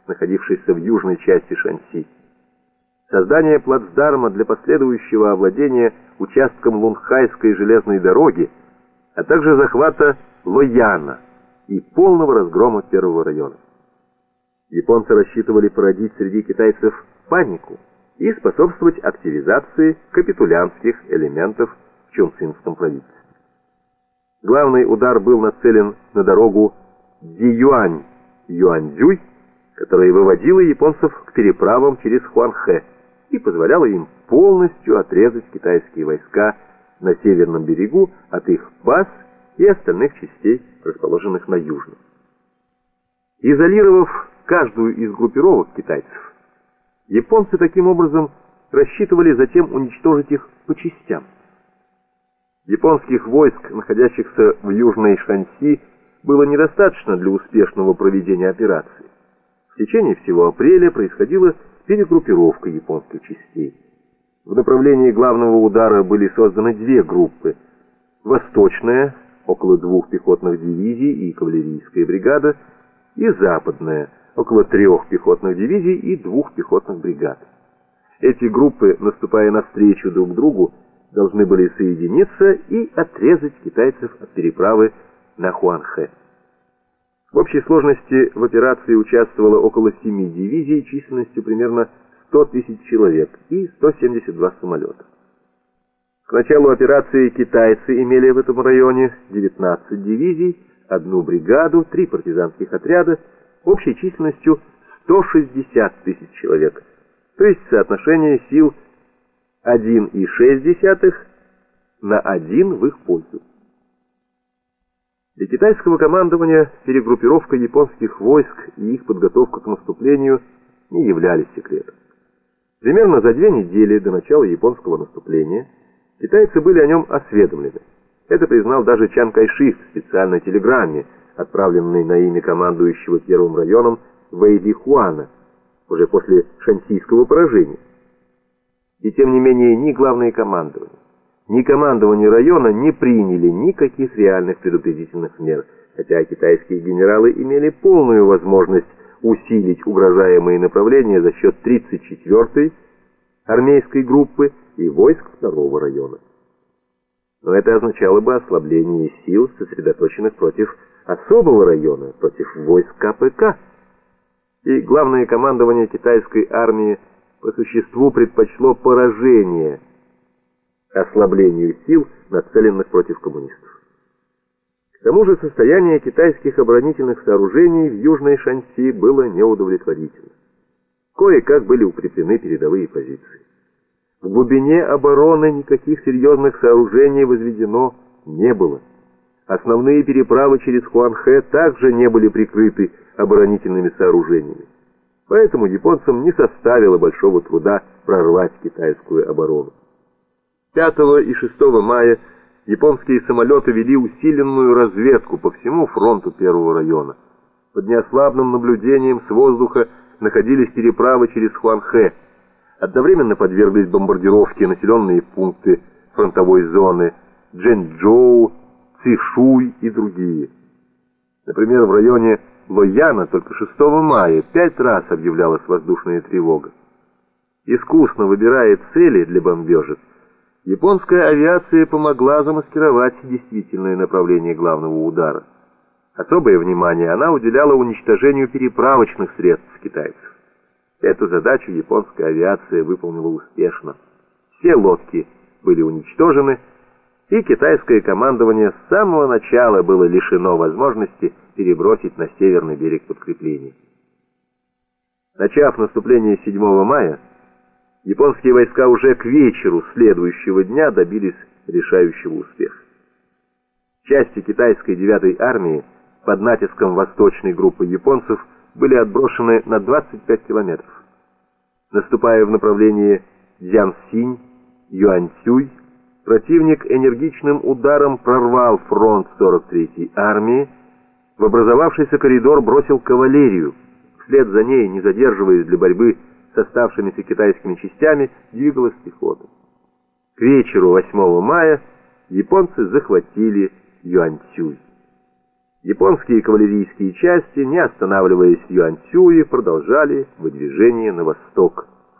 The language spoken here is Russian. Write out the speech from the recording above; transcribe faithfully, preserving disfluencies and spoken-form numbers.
находившейся в южной части Шаньси. Создание плацдарма для последующего овладения участком Лунхайской железной дороги, а также захвата Лояна и полного разгрома первого района. Японцы рассчитывали породить среди китайцев панику и способствовать активизации капитулянских элементов в Чунцинском правительстве. Главный удар был нацелен на дорогу Дiyuan-Юаньцзюй, которая выводила японцев к переправам через Хуанхэ и позволяла им полностью отрезать китайские войска на северном берегу от их баз и остальных частей, расположенных на южном. Изолировав каждую из группировок китайцев, японцы таким образом рассчитывали затем уничтожить их по частям. Японских войск, находящихся в южной Шаньси, было недостаточно для успешного проведения операции. В течение всего апреля происходила перегруппировка японских частей. В направлении главного удара были созданы две группы: восточная, около двух пехотных дивизий и кавалерийская бригада, и западная, около трех пехотных дивизий и двух пехотных бригад. Эти группы, наступая навстречу друг другу, должны были соединиться и отрезать китайцев от переправы на Хуанхэ. В общей сложности в операции участвовало около семи дивизий численностью примерно сто тысяч человек и сто семьдесят два самолета. К началу операции китайцы имели в этом районе девятнадцать дивизий, одну бригаду, три партизанских отряда, общей численностью сто шестьдесят тысяч человек, то есть соотношение сил один и шесть десятых на один в их пользу. Для китайского командования перегруппировка японских войск и их подготовка к наступлению не являлись секретом. Примерно за две недели до начала японского наступления китайцы были о нем осведомлены. Это признал даже Чан Кайши в специальной телеграмме, отправленной на имя командующего первым районом Вэйди Хуана, уже после шаньсийского поражения. И тем не менее ни главное командование, ни командование района не приняли никаких реальных предупредительных мер, хотя китайские генералы имели полную возможность усилить угрожаемые направления за счет тридцать четвёртой армейской группы и войск второго района. Но это означало бы ослабление сил, сосредоточенных против особого района, против войск ка пэ ка. И главное командование китайской армии по существу предпочло поражение ослаблению сил, нацеленных против коммунистов. К тому же состояние китайских оборонительных сооружений в Южной Шаньси было неудовлетворительно. Кое-как были укреплены передовые позиции. В глубине обороны никаких серьезных сооружений возведено не было. Основные переправы через Хуанхэ также не были прикрыты оборонительными сооружениями. Поэтому японцам не составило большого труда прорвать китайскую оборону. пятого и шестого мая японские самолеты вели усиленную разведку по всему фронту первого района. Под неослабным наблюдением с воздуха находились переправы через Хуанхэ. Одновременно подверглись бомбардировке населенные пункты фронтовой зоны Чжэнчжоу, Цишуй и другие. Например, в районе Лояна только шестого мая пять раз объявлялась воздушная тревога. Искусно выбирая цели для бомбежек, японская авиация помогла замаскировать действительное направление главного удара. Особое внимание она уделяла уничтожению переправочных средств китайцев. Эту задачу японская авиация выполнила успешно. Все лодки были уничтожены, и китайское командование с самого начала было лишено возможности перебросить на северный берег подкрепления. Начав наступление седьмого мая, японские войска уже к вечеру следующего дня добились решающего успеха. Части китайской девятой армии под натиском восточной группы японцев были отброшены на двадцать пять километров. Наступая в направлении Цзянсинь, Юаньцюй, противник энергичным ударом прорвал фронт сорок третьей армии, в образовавшийся коридор бросил кавалерию, вслед за ней, не задерживаясь для борьбы с оставшимися китайскими частями, двигалась пехота. К вечеру восьмого мая японцы захватили Юаньцюй. Японские кавалерийские части, не останавливаясь в Юаньцюе, продолжали выдвижение на восток.